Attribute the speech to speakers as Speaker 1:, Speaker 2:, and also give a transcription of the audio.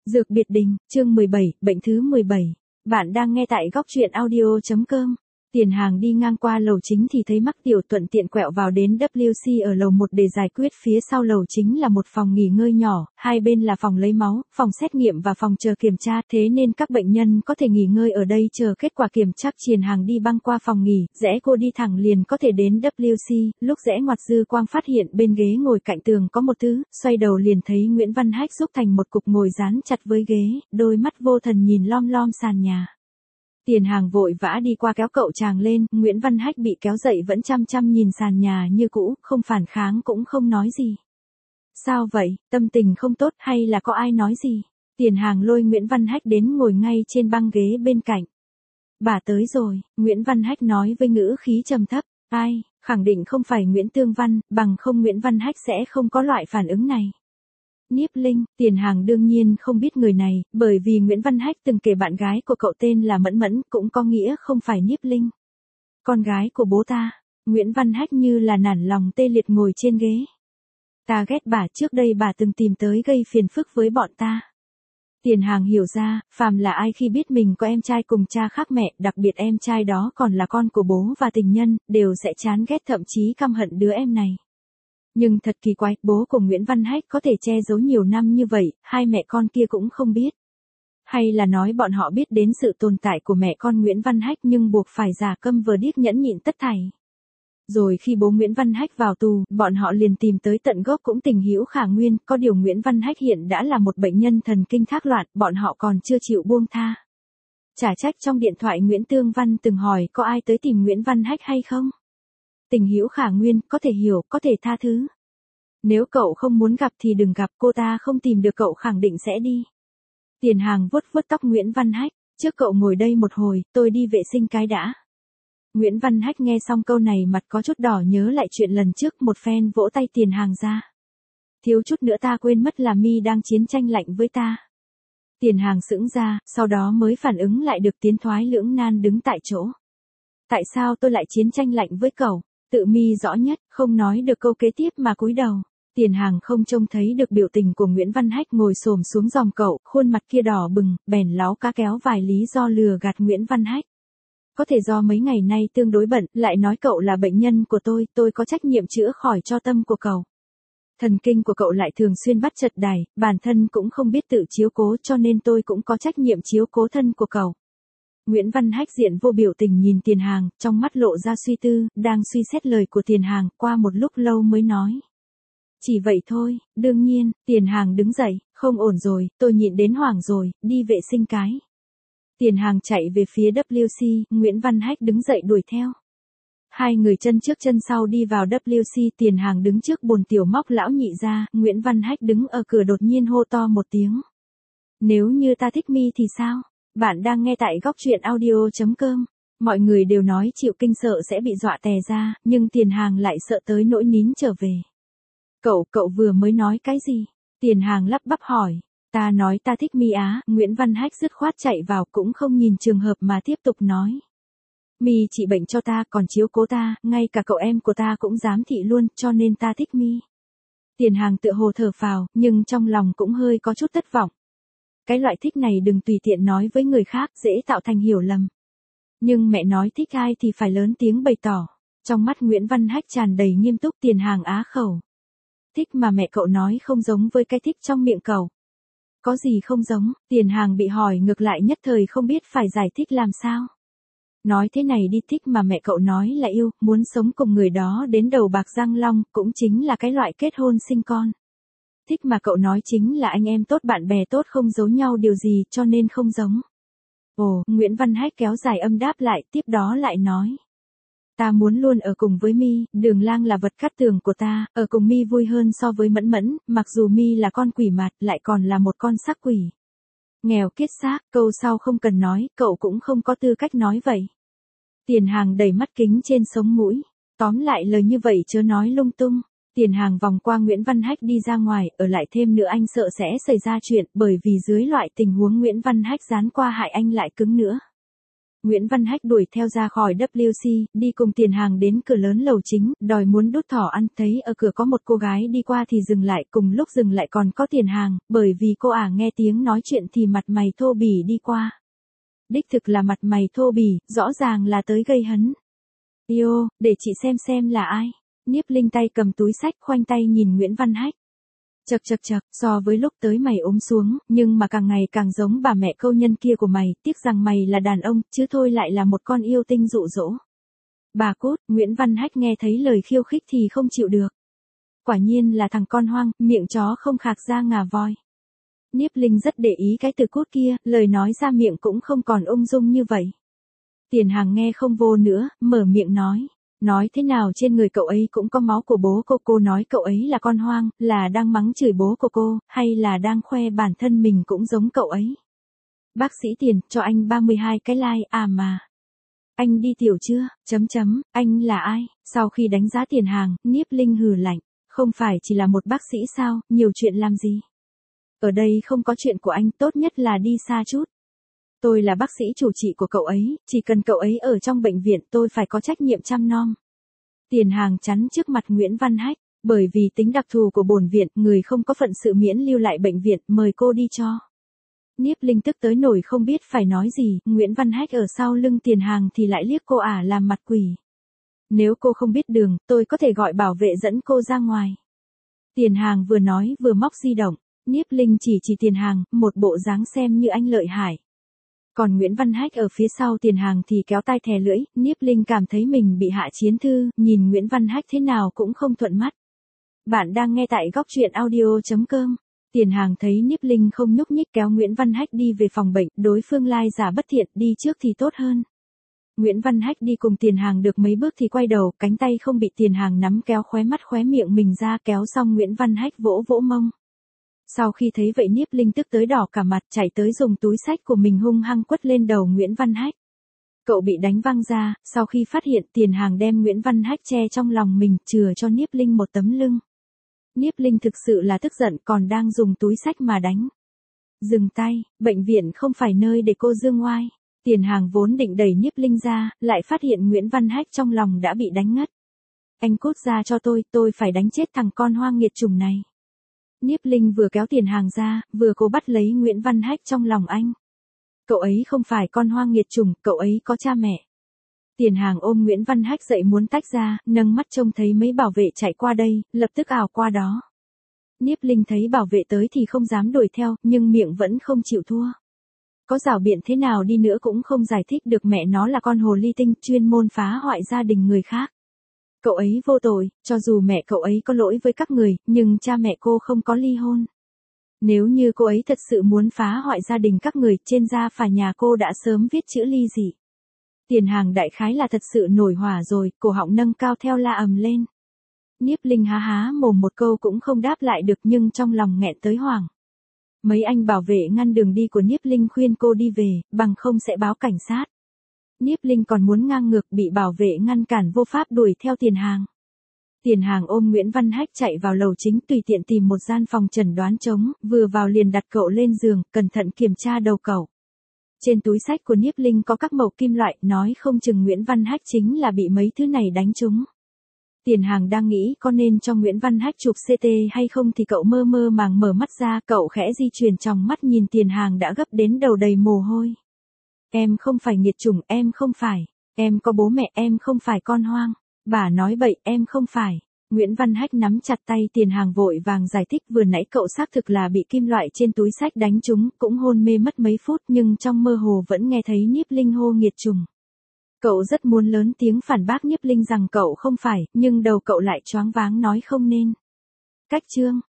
Speaker 1: Dược biệt đình, chương 17, bệnh thứ 17. Bạn đang nghe tại góc truyện audio.com. Tiền Hàng đi ngang qua lầu chính thì thấy Mắc Tiểu thuận tiện quẹo vào đến WC ở lầu 1 để giải quyết. Phía sau lầu chính là một phòng nghỉ ngơi nhỏ, hai bên là phòng lấy máu, phòng xét nghiệm và phòng chờ kiểm tra, thế nên các bệnh nhân có thể nghỉ ngơi ở đây chờ kết quả kiểm tra. Tiền Hàng đi băng qua phòng nghỉ, rẽ cô đi thẳng liền có thể đến WC, lúc rẽ ngoặt dư quang phát hiện bên ghế ngồi cạnh tường có một thứ, xoay đầu liền thấy Nguyễn Văn Hách xúc thành một cục ngồi dán chặt với ghế, đôi mắt vô thần nhìn lom lom sàn nhà. Tiền Hàng vội vã đi qua kéo cậu chàng lên, Nguyễn Văn Hách bị kéo dậy vẫn chăm chăm nhìn sàn nhà như cũ, không phản kháng cũng không nói gì. Sao vậy, tâm tình không tốt hay là có ai nói gì? Tiền Hàng lôi Nguyễn Văn Hách đến ngồi ngay trên băng ghế bên cạnh. Bà tới rồi, Nguyễn Văn Hách nói với ngữ khí trầm thấp, ai, khẳng định không phải Nguyễn Tương Văn, bằng không Nguyễn Văn Hách sẽ không có loại phản ứng này. Nhiếp Linh, Tiền Hàng đương nhiên không biết người này, bởi vì Nguyễn Văn Hách từng kể bạn gái của cậu tên là Mẫn Mẫn, cũng có nghĩa không phải Nhiếp Linh. Con gái của bố ta, Nguyễn Văn Hách như là nản lòng tê liệt ngồi trên ghế. Ta ghét bà, trước đây bà từng tìm tới gây phiền phức với bọn ta. Tiền Hàng hiểu ra, phàm là ai khi biết mình có em trai cùng cha khác mẹ, đặc biệt em trai đó còn là con của bố và tình nhân, đều sẽ chán ghét thậm chí căm hận đứa em này. Nhưng thật kỳ quái, bố của Nguyễn Văn Hách có thể che giấu nhiều năm như vậy, hai mẹ con kia cũng không biết. Hay là nói bọn họ biết đến sự tồn tại của mẹ con Nguyễn Văn Hách nhưng buộc phải giả câm vờ điếc nhẫn nhịn tất thảy. Rồi khi bố Nguyễn Văn Hách vào tù, bọn họ liền tìm tới tận gốc cũng tình hữu khả nguyên, có điều Nguyễn Văn Hách hiện đã là một bệnh nhân thần kinh thác loạn, bọn họ còn chưa chịu buông tha. Chả trách trong điện thoại Nguyễn Tương Văn từng hỏi có ai tới tìm Nguyễn Văn Hách hay không? Tình hữu khả nguyên, có thể hiểu, có thể tha thứ. Nếu cậu không muốn gặp thì đừng gặp, cô ta không tìm được cậu khẳng định sẽ đi. Tiền Hàng vuốt vuốt tóc Nguyễn Văn Hách, trước cậu ngồi đây một hồi, tôi đi vệ sinh cái đã. Nguyễn Văn Hách nghe xong câu này mặt có chút đỏ nhớ lại chuyện lần trước, một phen vỗ tay Tiền Hàng ra. Thiếu chút nữa ta quên mất là Mi đang chiến tranh lạnh với ta. Tiền Hàng sững ra, sau đó mới phản ứng lại được, tiến thoái lưỡng nan đứng tại chỗ. Tại sao tôi lại chiến tranh lạnh với cậu? Tự Mi rõ nhất, không nói được câu kế tiếp mà cúi đầu. Tiền Hàng không trông thấy được biểu tình của Nguyễn Văn Hách ngồi xổm xuống giòm cậu, khuôn mặt kia đỏ bừng, bèn láo cá kéo vài lý do lừa gạt Nguyễn Văn Hách. Có thể do mấy ngày nay tương đối bận, lại nói cậu là bệnh nhân của tôi có trách nhiệm chữa khỏi cho tâm của cậu. Thần kinh của cậu lại thường xuyên bắt chật đài, bản thân cũng không biết tự chiếu cố cho nên tôi cũng có trách nhiệm chiếu cố thân của cậu. Nguyễn Văn Hách diện vô biểu tình nhìn Tiền Hàng, trong mắt lộ ra suy tư, đang suy xét lời của Tiền Hàng, qua một lúc lâu mới nói. Chỉ vậy thôi, đương nhiên. Tiền Hàng đứng dậy, không ổn rồi, tôi nhịn đến hoảng rồi, đi vệ sinh cái. Tiền Hàng chạy về phía WC, Nguyễn Văn Hách đứng dậy đuổi theo. Hai người chân trước chân sau đi vào WC, Tiền Hàng đứng trước bồn tiểu móc lão nhị ra, Nguyễn Văn Hách đứng ở cửa đột nhiên hô to một tiếng. Nếu như ta thích Mi thì sao? Bạn đang nghe tại góc truyện audio.com. Mọi người đều nói chịu kinh sợ sẽ bị dọa tè ra, nhưng Tiền Hàng lại sợ tới nỗi nín trở về. Cậu vừa mới nói cái gì? Tiền Hàng lắp bắp hỏi. Ta nói ta thích Mi á, Nguyễn Văn Hách dứt khoát chạy vào cũng không nhìn trường hợp mà tiếp tục nói. Mi trị bệnh cho ta còn chiếu cố ta, ngay cả cậu em của ta cũng dám thị luôn, cho nên ta thích Mi. Tiền Hàng tựa hồ thở phào, nhưng trong lòng cũng hơi có chút thất vọng. Cái loại thích này đừng tùy tiện nói với người khác, dễ tạo thành hiểu lầm. Nhưng mẹ nói thích ai thì phải lớn tiếng bày tỏ. Trong mắt Nguyễn Văn Hách tràn đầy nghiêm túc. Tiền Hàng á khẩu. Thích mà mẹ cậu nói không giống với cái thích trong miệng cậu. Có gì không giống? Tiền Hàng bị hỏi ngược lại nhất thời không biết phải giải thích làm sao. Nói thế này đi, thích mà mẹ cậu nói là yêu, muốn sống cùng người đó đến đầu bạc răng long, cũng chính là cái loại kết hôn sinh con. Thích mà cậu nói chính là anh em tốt bạn bè tốt không giấu nhau điều gì cho nên không giống. Ồ, Nguyễn Văn Hách kéo dài âm đáp lại, tiếp đó lại nói. Ta muốn luôn ở cùng với Mi, Đường Lang là vật cát tường của ta, ở cùng Mi vui hơn so với Mẫn Mẫn, mặc dù Mi là con quỷ mặt, lại còn là một con xác quỷ. Nghèo kiết xác, câu sau không cần nói, cậu cũng không có tư cách nói vậy. Tiền Hàng đẩy mắt kính trên sống mũi, tóm lại lời như vậy chớ nói lung tung. Tiền Hàng vòng qua Nguyễn Văn Hách đi ra ngoài, ở lại thêm nữa anh sợ sẽ xảy ra chuyện, bởi vì dưới loại tình huống Nguyễn Văn Hách gián qua hại anh lại cứng nữa. Nguyễn Văn Hách đuổi theo ra khỏi WC, đi cùng Tiền Hàng đến cửa lớn lầu chính, đòi muốn đút thỏ ăn, thấy ở cửa có một cô gái đi qua thì dừng lại, cùng lúc dừng lại còn có Tiền Hàng, bởi vì cô ả nghe tiếng nói chuyện thì mặt mày thô bỉ đi qua. Đích thực là mặt mày thô bỉ, rõ ràng là tới gây hấn. Yêu, để chị xem là ai. Niếp Linh tay cầm túi sách khoanh tay nhìn Nguyễn Văn Hách. Chậc, so với lúc tới mày ốm xuống, nhưng mà càng ngày càng giống bà mẹ câu nhân kia của mày, tiếc rằng mày là đàn ông, chứ thôi lại là một con yêu tinh dụ dỗ. Bà cút, Nguyễn Văn Hách nghe thấy lời khiêu khích thì không chịu được. Quả nhiên là thằng con hoang, miệng chó không khạc ra ngà voi. Niếp Linh rất để ý cái từ cút kia, lời nói ra miệng cũng không còn ung dung như vậy. Tiền Hàng nghe không vô nữa, mở miệng nói. Nói thế nào trên người cậu ấy cũng có máu của bố cô nói cậu ấy là con hoang, là đang mắng chửi bố của cô, hay là đang khoe bản thân mình cũng giống cậu ấy. Bác sĩ Tiền, cho anh 32 cái like, à mà. Anh đi tiểu chưa, anh là ai? Sau khi đánh giá Tiền Hàng, Niếp Linh hừ lạnh, không phải chỉ là một bác sĩ sao, nhiều chuyện làm gì? Ở đây không có chuyện của anh, tốt nhất là đi xa chút. Tôi là bác sĩ chủ trị của cậu ấy, chỉ cần cậu ấy ở trong bệnh viện tôi phải có trách nhiệm chăm nom. Tiền Hàng chắn trước mặt Nguyễn Văn Hách, bởi vì tính đặc thù của bổn viện, người không có phận sự miễn lưu lại bệnh viện, mời cô đi cho. Niếp Linh tức tới nổi không biết phải nói gì, Nguyễn Văn Hách ở sau lưng Tiền Hàng thì lại liếc cô ả làm mặt quỷ. Nếu cô không biết đường, tôi có thể gọi bảo vệ dẫn cô ra ngoài. Tiền Hàng vừa nói vừa móc di động, Niếp Linh chỉ Tiền Hàng, một bộ dáng xem như anh lợi hại. Còn Nguyễn Văn Hách ở phía sau Tiền Hàng thì kéo tai thè lưỡi, Niếp Linh cảm thấy mình bị hạ chiến thư, nhìn Nguyễn Văn Hách thế nào cũng không thuận mắt. Bạn đang nghe tại góc truyện audio.com. Tiền Hàng thấy Niếp Linh không nhúc nhích kéo Nguyễn Văn Hách đi về phòng bệnh, đối phương lai giả bất thiện, đi trước thì tốt hơn. Nguyễn Văn Hách đi cùng Tiền Hàng được mấy bước thì quay đầu, cánh tay không bị Tiền Hàng nắm kéo khóe mắt khóe miệng mình ra, kéo xong Nguyễn Văn Hách vỗ vỗ mông. Sau khi thấy vậy Niếp Linh tức tới đỏ cả mặt, chạy tới dùng túi xách của mình hung hăng quất lên đầu Nguyễn Văn Hách. Cậu bị đánh văng ra, sau khi phát hiện Tiền Hàng đem Nguyễn Văn Hách che trong lòng mình, chừa cho Niếp Linh một tấm lưng. Niếp Linh thực sự là tức giận, còn đang dùng túi xách mà đánh. Dừng tay, bệnh viện không phải nơi để cô dương ngoai. Tiền Hàng vốn định đẩy Niếp Linh ra, lại phát hiện Nguyễn Văn Hách trong lòng đã bị đánh ngất. Anh cút ra cho tôi phải đánh chết thằng con hoang nghiệt chủng này. Niếp Linh vừa kéo Tiền Hàng ra, vừa cố bắt lấy Nguyễn Văn Hách trong lòng anh. Cậu ấy không phải con hoang nghiệt chủng, cậu ấy có cha mẹ. Tiền Hàng ôm Nguyễn Văn Hách dậy muốn tách ra, nâng mắt trông thấy mấy bảo vệ chạy qua đây, lập tức ảo qua đó. Niếp Linh thấy bảo vệ tới thì không dám đuổi theo, nhưng miệng vẫn không chịu thua. Có rảo biện thế nào đi nữa cũng không giải thích được mẹ nó là con hồ ly tinh, chuyên môn phá hoại gia đình người khác. Cậu ấy vô tội, cho dù mẹ cậu ấy có lỗi với các người, nhưng cha mẹ cô không có ly hôn. Nếu như cô ấy thật sự muốn phá hoại gia đình các người, trên gia phả nhà cô đã sớm viết chữ ly dị. Tiền Hàng đại khái là thật sự nổi hỏa rồi, cổ họng nâng cao theo la ầm lên. Niếp Linh há há mồm một câu cũng không đáp lại được, nhưng trong lòng nghẹn tới hoảng. Mấy anh bảo vệ ngăn đường đi của Niếp Linh khuyên cô đi về, bằng không sẽ báo cảnh sát. Niếp Linh còn muốn ngang ngược, bị bảo vệ ngăn cản vô pháp đuổi theo Tiền Hàng. Tiền Hàng ôm Nguyễn Văn Hách chạy vào lầu chính, tùy tiện tìm một gian phòng chẩn đoán trống, vừa vào liền đặt cậu lên giường, cẩn thận kiểm tra đầu cậu. Trên túi xách của Niếp Linh có các mẩu kim loại, nói không chừng Nguyễn Văn Hách chính là bị mấy thứ này đánh trúng. Tiền Hàng đang nghĩ có nên cho Nguyễn Văn Hách chụp CT hay không thì cậu mơ mơ màng mở mắt ra, cậu khẽ di chuyển tròng mắt nhìn Tiền Hàng đã gấp đến đầu đầy mồ hôi. Em không phải nghiệt chủng, em không phải. Em có bố mẹ, em không phải con hoang. Bà nói bậy, em không phải. Nguyễn Văn Hách nắm chặt tay Tiền Hàng vội vàng giải thích, vừa nãy cậu xác thực là bị kim loại trên túi xách đánh trúng, cũng hôn mê mất mấy phút, nhưng trong mơ hồ vẫn nghe thấy Niếp Linh hô nghiệt chủng. Cậu rất muốn lớn tiếng phản bác Niếp Linh rằng cậu không phải, nhưng đầu cậu lại choáng váng nói không nên. Cách chương